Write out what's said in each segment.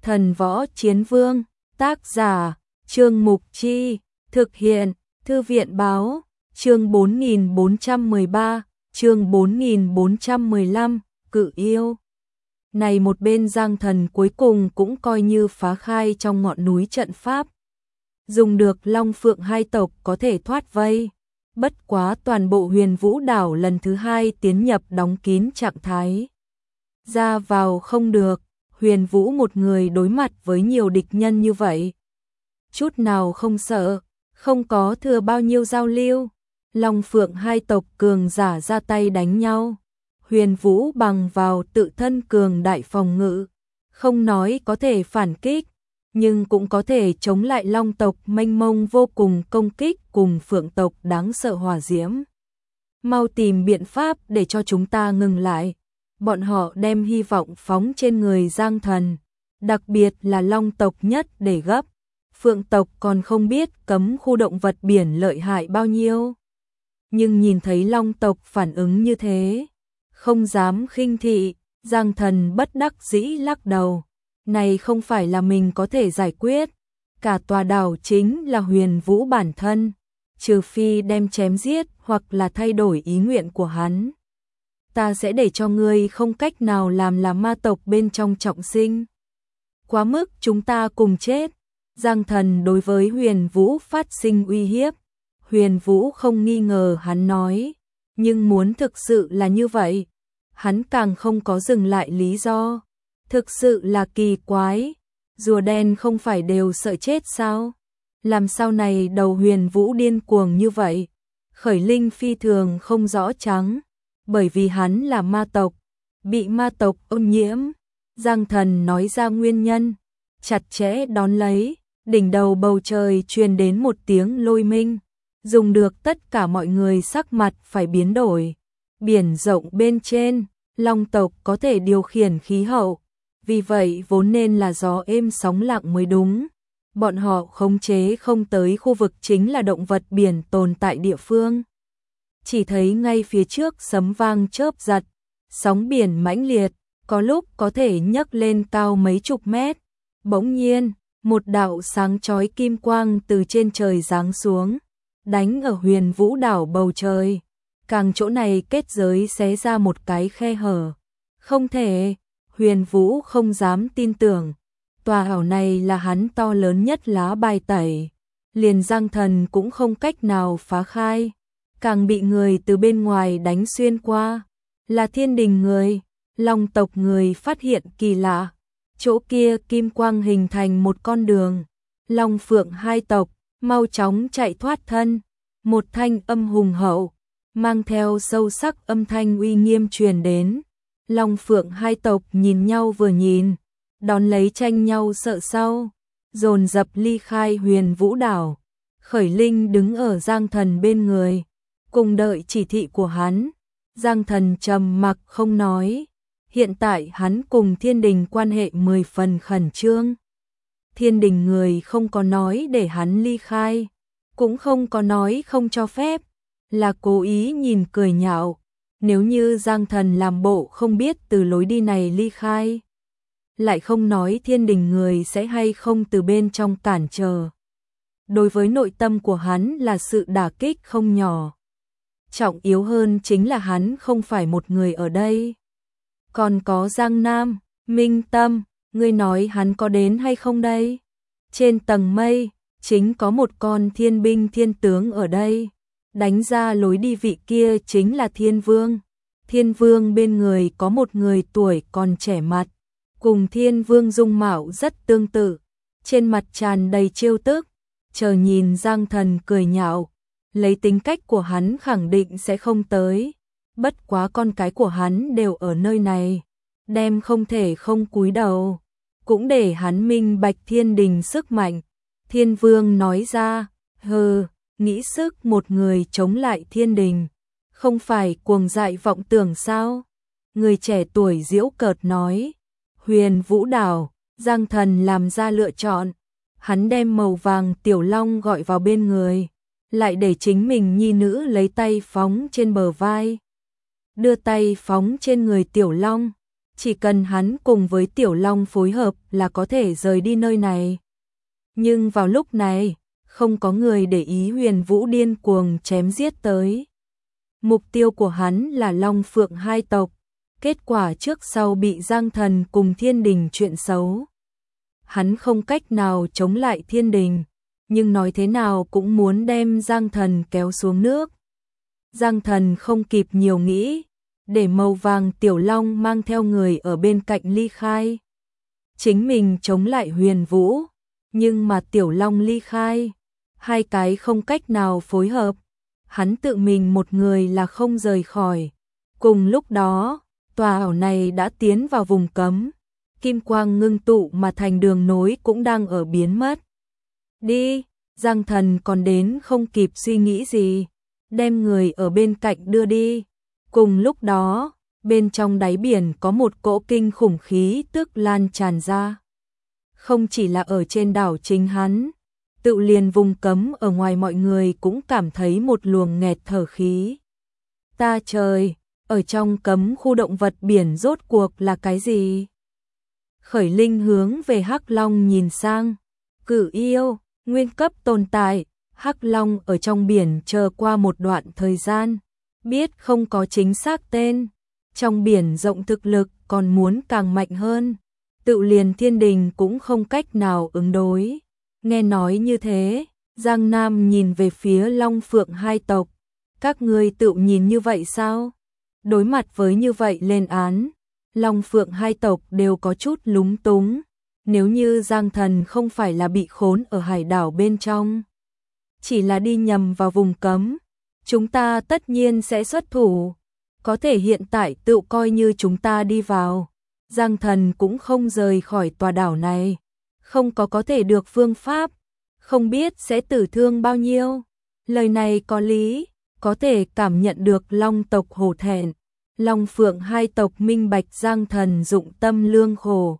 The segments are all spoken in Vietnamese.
Thần Võ Chiến Vương, tác giả, Trương Mục Chi, thực hiện, Thư viện Báo, chương 4413, chương 4415, Cự Yêu. Này một bên Giang Thần cuối cùng cũng coi như phá khai trong ngọn núi trận pháp. Dùng được Long Phượng hai tộc có thể thoát vây. Bất quá toàn bộ Huyền Vũ đảo lần thứ hai tiến nhập đóng kín trạng thái. Ra vào không được, Huyền Vũ một người đối mặt với nhiều địch nhân như vậy. Chút nào không sợ, không có thừa bao nhiêu giao lưu. Long Phượng hai tộc cường giả ra tay đánh nhau. Huyền Vũ bằng vào tự thân cường đại phòng ngự, không nói có thể phản kích, nhưng cũng có thể chống lại Long tộc mênh mông vô cùng công kích cùng Phượng tộc đáng sợ hỏa diễm. Mau tìm biện pháp để cho chúng ta ngừng lại. Bọn họ đem hy vọng phóng trên người Giang Thần, đặc biệt là Long tộc nhất để gấp. Phượng tộc còn không biết cấm khu động vật biển lợi hại bao nhiêu. Nhưng nhìn thấy Long tộc phản ứng như thế, không dám khinh thị, Giang Thần bất đắc dĩ lắc đầu. Này không phải là mình có thể giải quyết, cả tòa đảo chính là Huyền Vũ bản thân, trừ phi đem chém giết hoặc là thay đổi ý nguyện của hắn. Ta sẽ để cho ngươi không cách nào làm là ma tộc bên trong trọng sinh. Quá mức chúng ta cùng chết. Giang Thần đối với Huyền Vũ phát sinh uy hiếp. Huyền Vũ không nghi ngờ hắn nói, nhưng muốn thực sự là như vậy, hắn càng không có dừng lại lý do. Thực sự là kỳ quái, rùa đen không phải đều sợ chết sao? Làm sao này đầu Huyền Vũ điên cuồng như vậy? Khởi Linh phi thường không rõ trắng, bởi vì hắn là ma tộc, bị ma tộc ô nhiễm. Giang Thần nói ra nguyên nhân, chặt chẽ đón lấy, đỉnh đầu bầu trời truyền đến một tiếng lôi minh, dùng được tất cả mọi người sắc mặt phải biến đổi. Biển rộng bên trên, Long tộc có thể điều khiển khí hậu, vì vậy vốn nên là gió êm sóng lặng mới đúng. Bọn họ khống chế không tới khu vực chính là động vật biển tồn tại địa phương. Chỉ thấy ngay phía trước sấm vang chớp giật, sóng biển mãnh liệt, có lúc có thể nhấc lên cao mấy chục mét. Bỗng nhiên, một đạo sáng chói kim quang từ trên trời giáng xuống, đánh ở Huyền Vũ đảo bầu trời. Càng chỗ này kết giới xé ra một cái khe hở. Không thể, Huyền Vũ không dám tin tưởng. Tòa đảo này là hắn to lớn nhất lá bài tẩy. Liền Giang Thần cũng không cách nào phá khai. Càng bị người từ bên ngoài đánh xuyên qua. Là Thiên Đình người, Long tộc người phát hiện kỳ lạ. Chỗ kia kim quang hình thành một con đường. Long Phượng hai tộc, mau chóng chạy thoát thân. Một thanh âm hùng hậu, mang theo sâu sắc âm thanh uy nghiêm truyền đến. Long Phượng hai tộc nhìn nhau vừa nhìn, đón lấy tranh nhau sợ sau, dồn dập ly khai Huyền Vũ đảo. Khởi Linh đứng ở Giang Thần bên người, cùng đợi chỉ thị của hắn. Giang Thần trầm mặc không nói. Hiện tại hắn cùng Thiên Đình quan hệ 10 phần khẩn trương. Thiên Đình người không có nói để hắn ly khai, cũng không có nói không cho phép, là cố ý nhìn cười nhạo. Nếu như Giang Thần làm bộ không biết từ lối đi này ly khai, lại không nói Thiên Đình người sẽ hay không từ bên trong cản trở. Đối với nội tâm của hắn là sự đả kích không nhỏ. Trọng yếu hơn chính là hắn không phải một người ở đây. Còn có Giang Nam, Minh Tâm, ngươi nói hắn có đến hay không đây? Trên tầng mây, chính có một con thiên binh thiên tướng ở đây. Đánh ra lối đi vị kia chính là Thiên Vương. Thiên Vương bên người có một người tuổi còn trẻ mặt, cùng Thiên Vương dung mạo rất tương tự, trên mặt tràn đầy trêu tức, chờ nhìn Giang Thần cười nhạo, lấy tính cách của hắn khẳng định sẽ không tới, bất quá con cái của hắn đều ở nơi này, đem không thể không cúi đầu, cũng để hắn minh bạch Thiên Đình sức mạnh. Thiên Vương nói ra, hừ, nghĩ sức một người chống lại Thiên Đình, không phải cuồng dại vọng tưởng sao? Người trẻ tuổi giễu cợt nói. Huyền Vũ đảo, Giang Thần làm ra lựa chọn. Hắn đem màu vàng tiểu long gọi vào bên người, lại để chính mình nhi nữ lấy tay phóng trên bờ vai. Đưa tay phóng trên người tiểu long, chỉ cần hắn cùng với Tiểu Long phối hợp là có thể rời đi nơi này. Nhưng vào lúc này, không có người để ý Huyền Vũ điên cuồng chém giết tới. Mục tiêu của hắn là Long Phượng hai tộc, kết quả trước sau bị Giang Thần cùng Thiên Đình chuyện xấu. Hắn không cách nào chống lại Thiên Đình, nhưng nói thế nào cũng muốn đem Giang Thần kéo xuống nước. Giang Thần không kịp nhiều nghĩ, để màu vàng Tiểu Long mang theo người ở bên cạnh ly khai. Chính mình chống lại Huyền Vũ, nhưng mà Tiểu Long ly khai, hai cái không cách nào phối hợp. Hắn tự mình một người là không rời khỏi. Cùng lúc đó, tòa ảo này đã tiến vào vùng cấm. Kim quang ngưng tụ mà thành đường nối cũng đang ở biến mất. Đi, Giang Thần còn đến không kịp suy nghĩ gì, đem người ở bên cạnh đưa đi. Cùng lúc đó, bên trong đáy biển có một cỗ kinh khủng khí tức lan tràn ra. Không chỉ là ở trên đảo chính hắn, tự liền vùng cấm ở ngoài mọi người cũng cảm thấy một luồng nghẹt thở khí. Ta trời, ở trong cấm khu động vật biển rốt cuộc là cái gì? Khởi Linh hướng về Hắc Long nhìn sang. Cự yêu, nguyên cấp tồn tại, Hắc Long ở trong biển chờ qua một đoạn thời gian, biết không có chính xác tên. Trong biển rộng thực lực còn muốn càng mạnh hơn, tự liền Thiên Đình cũng không cách nào ứng đối. Nghe nói như thế, Giang Nam nhìn về phía Long Phượng hai tộc. Các ngươi tự nhìn như vậy sao? Đối mặt với như vậy lên án, Long Phượng hai tộc đều có chút lúng túng. Nếu như Giang Thần không phải là bị khốn ở hải đảo bên trong, chỉ là đi nhầm vào vùng cấm, chúng ta tất nhiên sẽ xuất thủ. Có thể hiện tại tự coi như chúng ta đi vào, Giang Thần cũng không rời khỏi tòa đảo này. Không có thể được phương pháp, không biết sẽ tử thương bao nhiêu. Lời này có lý, có thể cảm nhận được Long tộc hổ thẹn. Long Phượng hai tộc minh bạch Giang Thần dụng tâm lương khổ.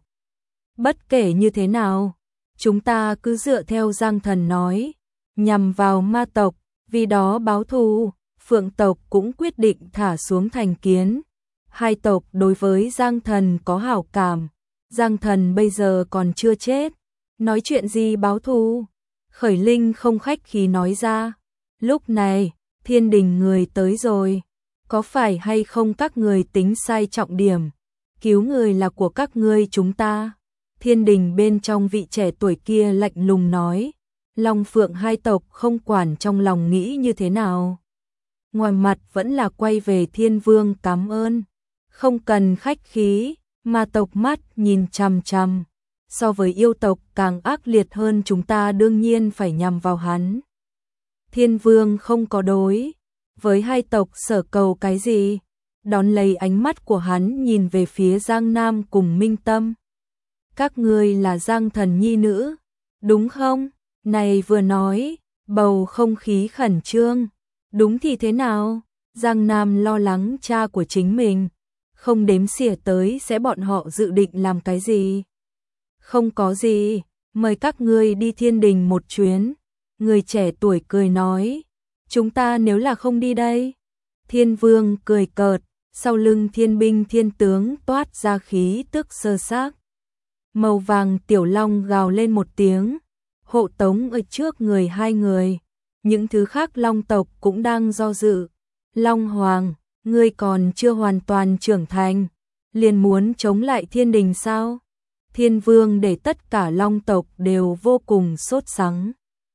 Bất kể như thế nào, chúng ta cứ dựa theo Giang Thần nói, nhằm vào ma tộc, vì đó báo thù. Phượng tộc cũng quyết định thả xuống thành kiến. Hai tộc đối với Giang Thần có hảo cảm. Giang Thần bây giờ còn chưa chết, nói chuyện gì báo thù? Khởi Linh không khách khí nói ra. Lúc này, Thiên Đình người tới rồi. Có phải hay không các người tính sai trọng điểm? Cứu người là của các ngươi chúng ta. Thiên Đình bên trong vị trẻ tuổi kia lạnh lùng nói. Long Phượng hai tộc không quản trong lòng nghĩ như thế nào. Ngoài mặt vẫn là quay về Thiên Vương cảm ơn. Không cần khách khí, ma tộc mắt nhìn chằm chằm. So với yêu tộc càng ác liệt hơn, chúng ta đương nhiên phải nhằm vào hắn. Thiên Vương không có đối với hai tộc sở cầu cái gì, đón lấy ánh mắt của hắn nhìn về phía Giang Nam cùng Minh Tâm. Các ngươi là Giang Thần nhi nữ, đúng không? Này vừa nói, bầu không khí khẩn trương. Đúng thì thế nào? Giang Nam lo lắng cha của chính mình, không đếm xỉa tới sẽ bọn họ dự định làm cái gì. Không có gì, mời các ngươi đi Thiên Đình một chuyến. Người trẻ tuổi cười nói, chúng ta nếu là không đi đây. Thiên Vương cười cợt, sau lưng thiên binh thiên tướng toát ra khí tức sơ xác. Màu vàng Tiểu Long gào lên một tiếng, hộ tống ở trước người hai người. Những thứ khác Long tộc cũng đang do dự. Long Hoàng, ngươi còn chưa hoàn toàn trưởng thành, liền muốn chống lại Thiên Đình sao? Thiên Vương để tất cả Long tộc đều vô cùng sốt sắng.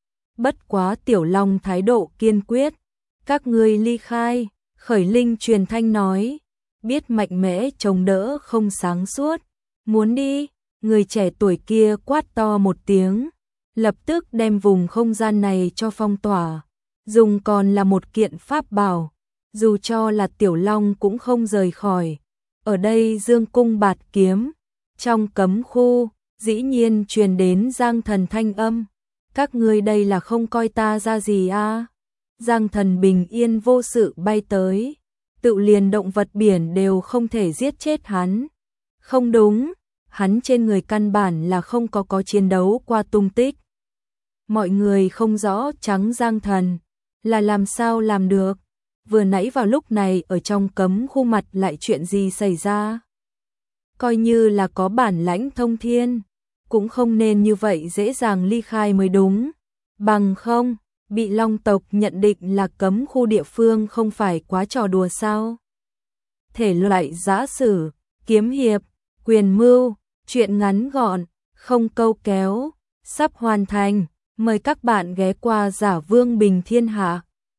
Bất quá Tiểu Long thái độ kiên quyết. Các ngươi ly khai, Khởi Linh truyền thanh nói. Biết mạnh mẽ chống đỡ không sáng suốt. Muốn đi, người trẻ tuổi kia quát to một tiếng. Lập tức đem vùng không gian này cho phong tỏa. Dùng còn là một kiện pháp bảo. Dù cho là Tiểu Long cũng không rời khỏi. Ở đây dương cung bạt kiếm. Trong cấm khu, dĩ nhiên truyền đến Giang Thần thanh âm. Các ngươi đây là không coi ta ra gì à? Giang Thần bình yên vô sự bay tới. Tự liền động vật biển đều không thể giết chết hắn. Không đúng, hắn trên người căn bản là không có chiến đấu qua tung tích. Mọi người không rõ trắng Giang Thần là làm sao làm được. Vừa nãy vào lúc này ở trong cấm khu mặt lại chuyện gì xảy ra? coi như là có bản lãnh thông thiên, cũng không nên như vậy dễ dàng ly khai mới đúng. Bằng không, bị Long tộc nhận định là cấm khu địa phương không phải quá trò đùa sao? Thể loại giã sử, kiếm hiệp, quyền mưu, truyện ngắn gọn, không câu kéo, sắp hoàn thành. Mời các bạn ghé qua Giả Vương Bình Thiên Hạ.